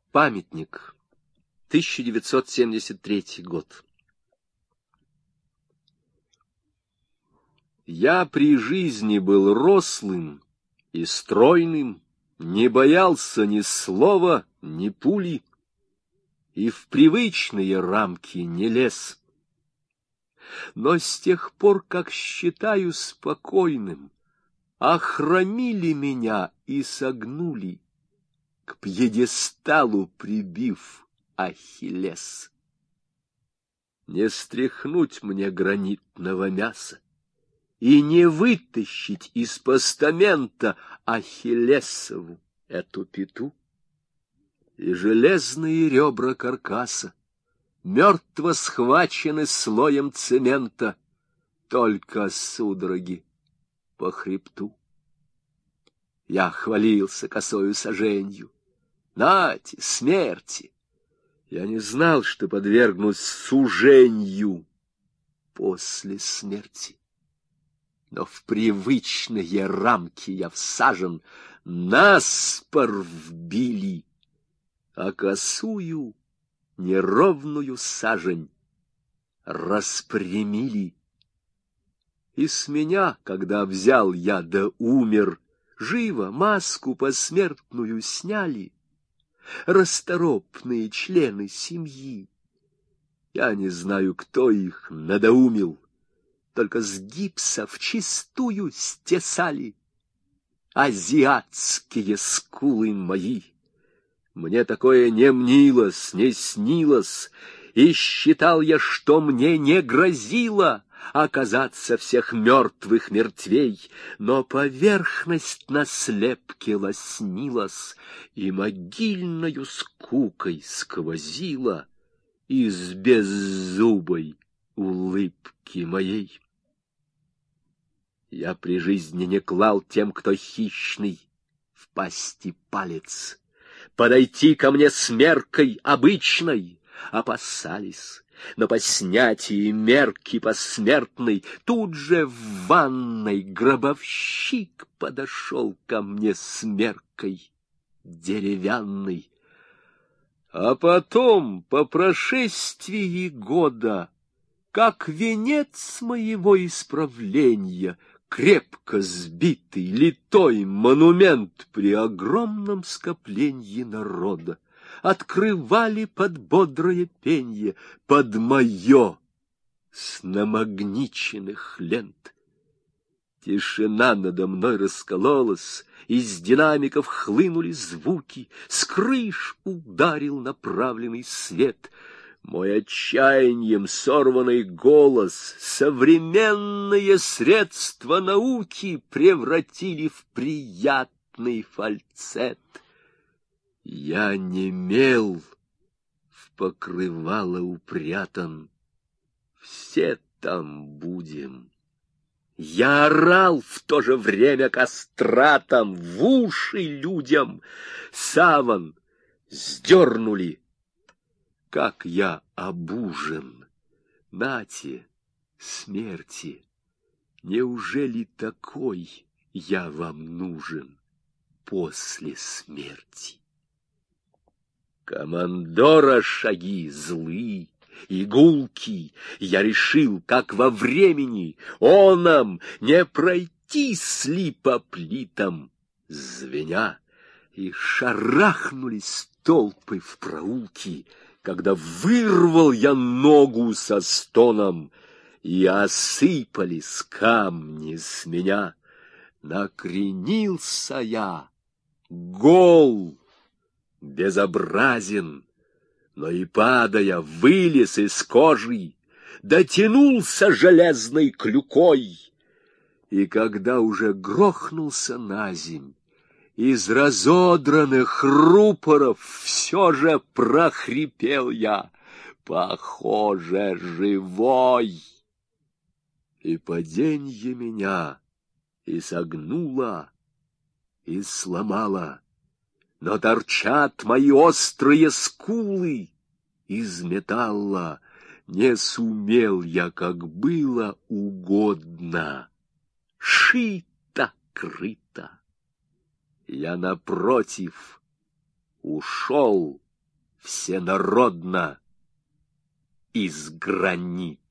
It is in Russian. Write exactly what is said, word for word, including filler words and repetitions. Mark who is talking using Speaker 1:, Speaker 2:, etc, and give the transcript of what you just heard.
Speaker 1: Памятник. тысяча девятьсот семьдесят третий год. Я при жизни был рослым и стройным, не боялся ни слова, ни пули, и в привычные рамки не лез. Но с тех пор, как считаю спокойным, охромили меня и согнули, к пьедесталу прибив Ахиллес. Не стряхнуть мне гранитного мяса и не вытащить из постамента Ахиллесову эту пяту. И железные ребра каркаса мертво схвачены слоем цемента, только судороги по хребту. Я хвалился косою саженью. Нате, смерти! Я не знал, что подвергнусь суженью после смерти. Но в привычные рамки я всажен, наспор вбили, а косую неровную сажень распрямили. И с меня, когда взял я да умер, живо маску посмертную сняли расторопные члены семьи. Я не знаю, кто их надоумил, только с гипса вчистую стесали азиатские скулы мои. Мне такое не мнилось, не снилось, и считал я, что мне не грозило оказаться всех мертвых мертвей, но поверхность на слепке лоснилась и могильною скукой сквозила из беззубой улыбки моей. Я при жизни не клал тем, кто хищный, в пасти палец. Подойти ко мне с меркой обычной опасались, но по снятии мерки посмертной тут же в ванной гробовщик подошел ко мне с меркой деревянной. А потом, по прошествии года, как венец моего исправления, крепко сбитый литой монумент при огромном скоплении народа открывали под бодрое пенье, под мое с намагниченных лент. Тишина надо мной раскололась, из динамиков хлынули звуки, с крыш ударил направленный свет. Мой отчаянием сорванный голос современные средства науки превратили в приятный фальцет. Я немел, в покрывало упрятан, все там будем. Я орал в то же время кастратом в уши людям. Саван сдернули. Как я обужен! Нате, смерти! Неужели такой я вам нужен после смерти? Командора шаги злы и гулки, я решил, как во времени, оном не пройти сли по плитам, звеня, и шарахнулись толпы в проулки, когда вырвал я ногу со стоном, и осыпались камни с меня. Накренился я, гол, безобразен, но и падая вылез из кожи, дотянулся железной клюкой, и когда уже грохнулся наземь, из разодранных рупоров все же прохрипел я, похоже, живой. И паденье меня и согнуло, и сломало, но торчат мои острые скулы из металла. Не сумел я, как было угодно, шито-крыто. Я, напротив, ушел всенародно из гранита.